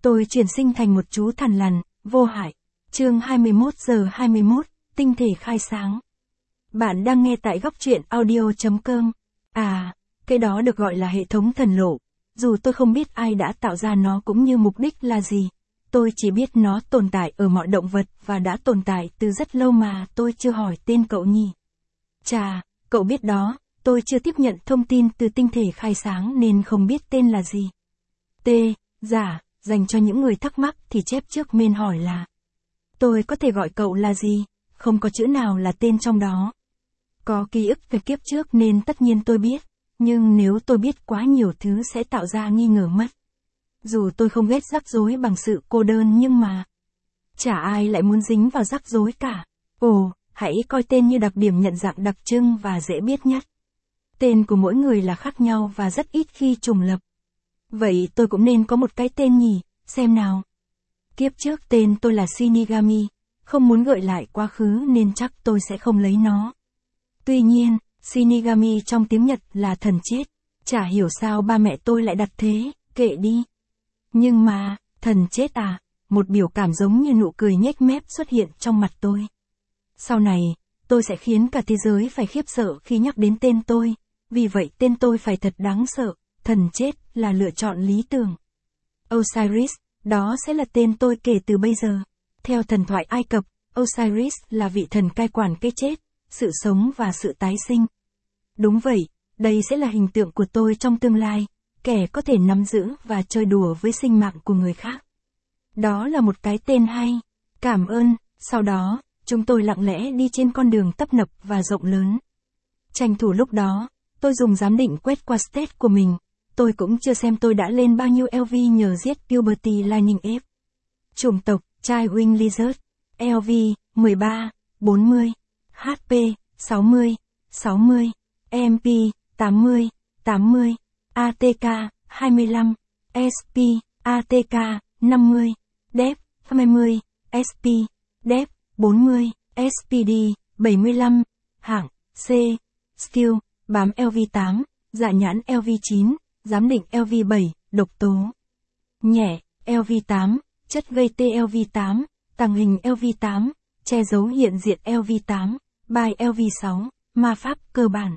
Tôi chuyển sinh thành một chú thằn lằn, vô hại. Chương 21:21, tinh thể khai sáng. Bạn đang nghe tại góc truyện audio.com. À, cái đó được gọi là hệ thống thần lộ. Dù tôi không biết ai đã tạo ra nó cũng như mục đích là gì. Tôi chỉ biết nó tồn tại ở mọi động vật và đã tồn tại từ rất lâu mà tôi chưa hỏi tên cậu nhỉ. Chà, cậu biết đó, tôi chưa tiếp nhận thông tin từ tinh thể khai sáng nên không biết tên là gì. Dạ, dành cho những người thắc mắc thì chép trước men hỏi là. Tôi có thể gọi cậu là gì? Không có chữ nào là tên trong đó. Có ký ức về kiếp trước nên tất nhiên tôi biết, nhưng nếu tôi biết quá nhiều thứ sẽ tạo ra nghi ngờ mất. Dù tôi không ghét rắc rối bằng sự cô đơn nhưng mà chả ai lại muốn dính vào rắc rối cả. Ồ, hãy coi tên như đặc điểm nhận dạng đặc trưng và dễ biết nhất. Tên của mỗi người là khác nhau và rất ít khi trùng lập. Vậy tôi cũng nên có một cái tên nhỉ, xem nào. Kiếp trước tên tôi là Shinigami, không muốn gợi lại quá khứ nên chắc tôi sẽ không lấy nó. Tuy nhiên, Shinigami trong tiếng Nhật là thần chết, chả hiểu sao ba mẹ tôi lại đặt thế, kệ đi. Nhưng mà, thần chết à, một biểu cảm giống như nụ cười nhếch mép xuất hiện trong mặt tôi. Sau này, tôi sẽ khiến cả thế giới phải khiếp sợ khi nhắc đến tên tôi, vì vậy tên tôi phải thật đáng sợ, thần chết là lựa chọn lý tưởng. Osiris, đó sẽ là tên tôi kể từ bây giờ. Theo thần thoại Ai Cập, Osiris là vị thần cai quản cái chết, sự sống và sự tái sinh. Đúng vậy, đây sẽ là hình tượng của tôi trong tương lai, kẻ có thể nắm giữ và chơi đùa với sinh mạng của người khác. Đó là một cái tên hay. Cảm ơn. Sau đó, chúng tôi lặng lẽ đi trên con đường tấp nập và rộng lớn. Tranh thủ lúc đó, tôi dùng giám định quét qua state của mình. Tôi cũng chưa xem tôi đã lên bao nhiêu LV nhờ giết Puberty Lightning Ape. Chủng tộc, Chai Wing Lizard. LV, 13, 40. HP, 60, 60. MP, 80, 80. ATK, 25. SP, ATK, 50. DEP, 20. SP, DEP, 40. SPD, 75. Hạng, C. Skill, bám LV8, dạ nhãn LV9, giám định LV7, độc tố. Nhẹ, LV8, chất gây tê LV8, tàng hình LV8, che giấu hiện diện LV8, bài LV6, ma pháp cơ bản.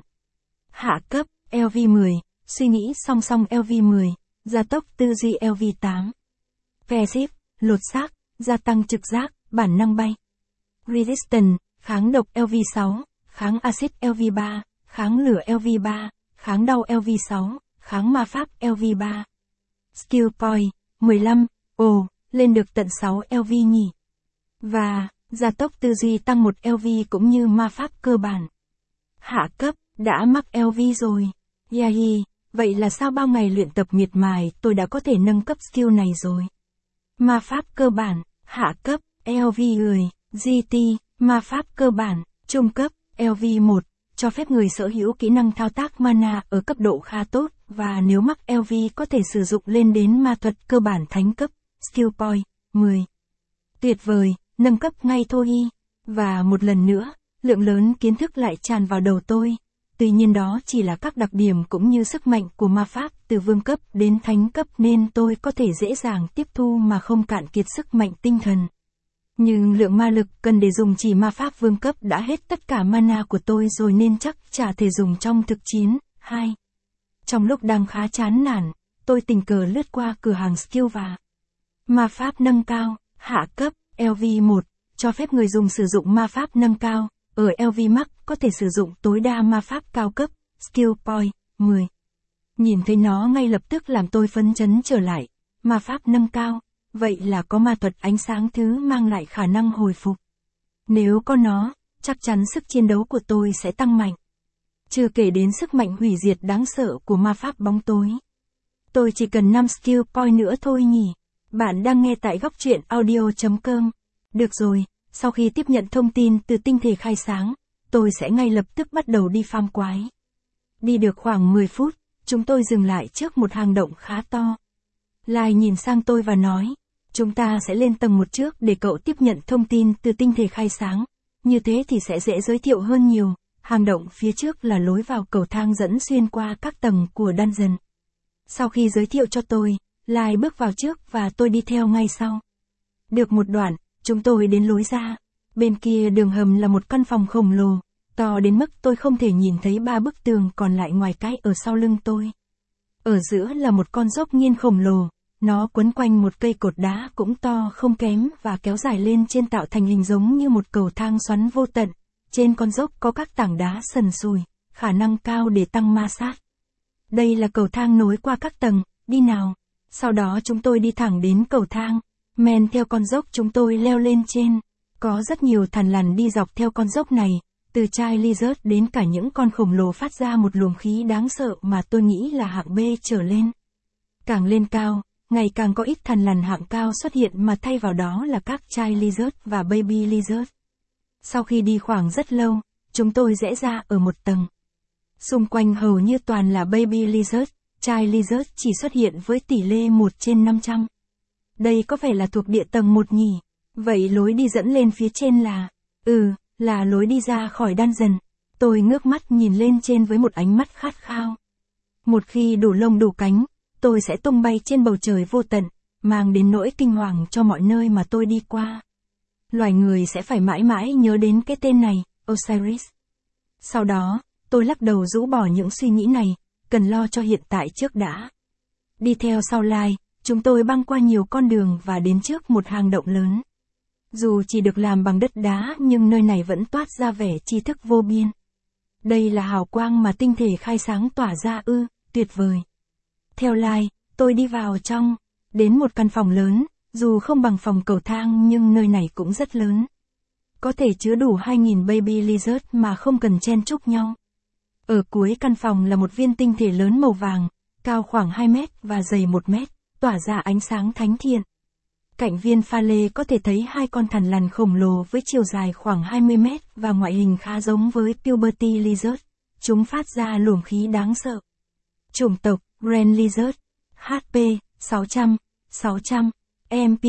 Hạ cấp, LV10, suy nghĩ song song LV10, gia tốc tư duy LV8. Passive, lột xác, gia tăng trực giác, bản năng bay. Resistant, kháng độc LV6, kháng axit LV3, kháng lửa LV3, kháng đau LV6, kháng ma pháp LV3. Skill point, 15, ồ, lên được tận 6 LV nhỉ. Và, gia tốc tư duy tăng 1 LV cũng như ma pháp cơ bản. Hạ cấp, đã mắc LV rồi. Yahi, vậy là sao bao ngày luyện tập miệt mài tôi đã có thể nâng cấp skill này rồi. Ma pháp cơ bản, hạ cấp, LV 10, GT, ma pháp cơ bản, trung cấp, LV1, cho phép người sở hữu kỹ năng thao tác mana ở cấp độ khá tốt, và nếu mắc LV có thể sử dụng lên đến ma thuật cơ bản thánh cấp, skill point, 10. Tuyệt vời, nâng cấp ngay thôi y. Và một lần nữa, lượng lớn kiến thức lại tràn vào đầu tôi. Tuy nhiên đó chỉ là các đặc điểm cũng như sức mạnh của ma pháp từ vương cấp đến thánh cấp nên tôi có thể dễ dàng tiếp thu mà không cạn kiệt sức mạnh tinh thần. Nhưng lượng ma lực cần để dùng chỉ ma pháp vương cấp đã hết tất cả mana của tôi rồi nên chắc chả thể dùng trong thực chiến. 2. Trong lúc đang khá chán nản, tôi tình cờ lướt qua cửa hàng skill và ma pháp nâng cao, hạ cấp, LV1, cho phép người dùng sử dụng ma pháp nâng cao, ở LV Max có thể sử dụng tối đa ma pháp cao cấp, skill point, 10. Nhìn thấy nó ngay lập tức làm tôi phấn chấn trở lại, ma pháp nâng cao, vậy là có ma thuật ánh sáng thứ mang lại khả năng hồi phục. Nếu có nó, chắc chắn sức chiến đấu của tôi sẽ tăng mạnh. Chưa kể đến sức mạnh hủy diệt đáng sợ của ma pháp bóng tối. Tôi chỉ cần 5 skill point nữa thôi nhỉ. Bạn đang nghe tại góc truyện audio.com. Được rồi, sau khi tiếp nhận thông tin từ tinh thể khai sáng, tôi sẽ ngay lập tức bắt đầu đi farm quái. Đi được khoảng 10 phút, chúng tôi dừng lại trước một hang động khá to. Lai nhìn sang tôi và nói, chúng ta sẽ lên tầng 1 trước để cậu tiếp nhận thông tin từ tinh thể khai sáng. Như thế thì sẽ dễ giới thiệu hơn nhiều. Hang động phía trước là lối vào cầu thang dẫn xuyên qua các tầng của dungeon. Sau khi giới thiệu cho tôi, Lai bước vào trước và tôi đi theo ngay sau. Được một đoạn, chúng tôi đến lối ra. Bên kia đường hầm là một căn phòng khổng lồ, to đến mức tôi không thể nhìn thấy 3 bức tường còn lại ngoài cái ở sau lưng tôi. Ở giữa là một con dốc nghiêng khổng lồ, nó quấn quanh một cây cột đá cũng to không kém và kéo dài lên trên tạo thành hình giống như một cầu thang xoắn vô tận. Trên con dốc có các tảng đá sần sùi, khả năng cao để tăng ma sát. Đây là cầu thang nối qua các tầng, đi nào. Sau đó chúng tôi đi thẳng đến cầu thang, men theo con dốc chúng tôi leo lên trên. Có rất nhiều thằn lằn đi dọc theo con dốc này, từ chai lizard đến cả những con khổng lồ phát ra một luồng khí đáng sợ mà tôi nghĩ là hạng B trở lên. Càng lên cao, ngày càng có ít thằn lằn hạng cao xuất hiện mà thay vào đó là các chai lizard và baby lizard. Sau khi đi khoảng rất lâu, chúng tôi rẽ ra ở một tầng. Xung quanh hầu như toàn là baby lizard, chai lizard chỉ xuất hiện với tỷ lệ 1/500. Đây có vẻ là thuộc địa tầng 1 nhỉ? Vậy lối đi dẫn lên phía trên là lối đi ra khỏi dungeon. Tôi ngước mắt nhìn lên trên với một ánh mắt khát khao. Một khi đủ lông đủ cánh, tôi sẽ tung bay trên bầu trời vô tận, mang đến nỗi kinh hoàng cho mọi nơi mà tôi đi qua. Loài người sẽ phải mãi mãi nhớ đến cái tên này, Osiris. Sau đó, tôi lắc đầu rũ bỏ những suy nghĩ này, cần lo cho hiện tại trước đã. Đi theo sau Lai, chúng tôi băng qua nhiều con đường và đến trước một hang động lớn. Dù chỉ được làm bằng đất đá nhưng nơi này vẫn toát ra vẻ tri thức vô biên. Đây là hào quang mà tinh thể khai sáng tỏa ra tuyệt vời. Theo Lai, tôi đi vào trong, đến một căn phòng lớn, dù không bằng phòng cầu thang nhưng nơi này cũng rất lớn. Có thể chứa đủ 2.000 baby lizard mà không cần chen chúc nhau. Ở cuối căn phòng là một viên tinh thể lớn màu vàng, cao khoảng 2 mét và dày 1 mét, tỏa ra ánh sáng thánh thiện. Cạnh viên pha lê có thể thấy 2 con thằn lằn khổng lồ với chiều dài khoảng 20 mét và ngoại hình khá giống với puberty lizard. Chúng phát ra luồng khí đáng sợ. Chủng tộc, Grand Lizard, HP, 600, MP,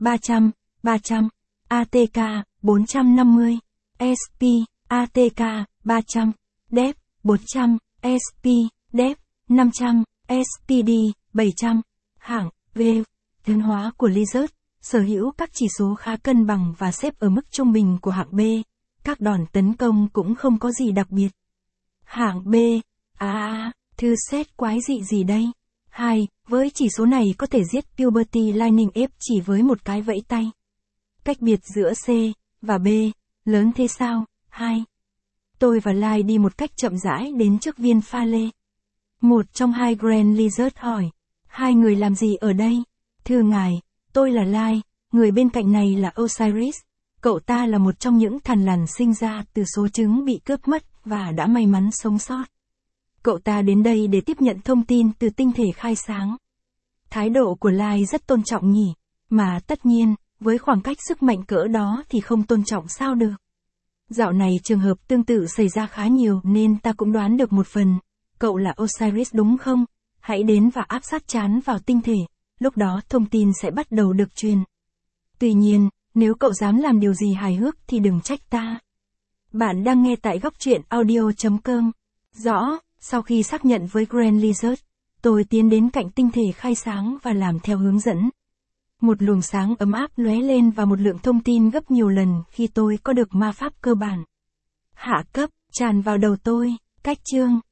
300, ATK, 450, SP, ATK, 300, DEP, 400, SP, DEP, 500, SPD, 700, hạng, V, tiến hóa của Lizard, sở hữu các chỉ số khá cân bằng và xếp ở mức trung bình của hạng B, các đòn tấn công cũng không có gì đặc biệt. Hạng B, thư set quái dị gì đây? 2, với chỉ số này có thể giết Puberty Lightning F chỉ với một cái vẫy tay. Cách biệt giữa C và B, lớn thế sao? 2. Tôi và Lai đi một cách chậm rãi đến trước viên pha lê. Một trong 2 Grand Lizard hỏi, 2 người làm gì ở đây? Thưa ngài, tôi là Lai, người bên cạnh này là Osiris. Cậu ta là một trong những thằn lằn sinh ra từ số trứng bị cướp mất và đã may mắn sống sót. Cậu ta đến đây để tiếp nhận thông tin từ tinh thể khai sáng. Thái độ của Lai rất tôn trọng nhỉ, mà tất nhiên, với khoảng cách sức mạnh cỡ đó thì không tôn trọng sao được. Dạo này trường hợp tương tự xảy ra khá nhiều nên ta cũng đoán được một phần. Cậu là Osiris đúng không? Hãy đến và áp sát trán vào tinh thể, lúc đó thông tin sẽ bắt đầu được truyền. Tuy nhiên, nếu cậu dám làm điều gì hài hước thì đừng trách ta. Bạn đang nghe tại góc truyện audio.com. Rõ, sau khi xác nhận với Grand Lizard, tôi tiến đến cạnh tinh thể khai sáng và làm theo hướng dẫn. Một luồng sáng ấm áp lóe lên và một lượng thông tin gấp nhiều lần khi tôi có được ma pháp cơ bản. Hạ cấp, tràn vào đầu tôi, cách chương.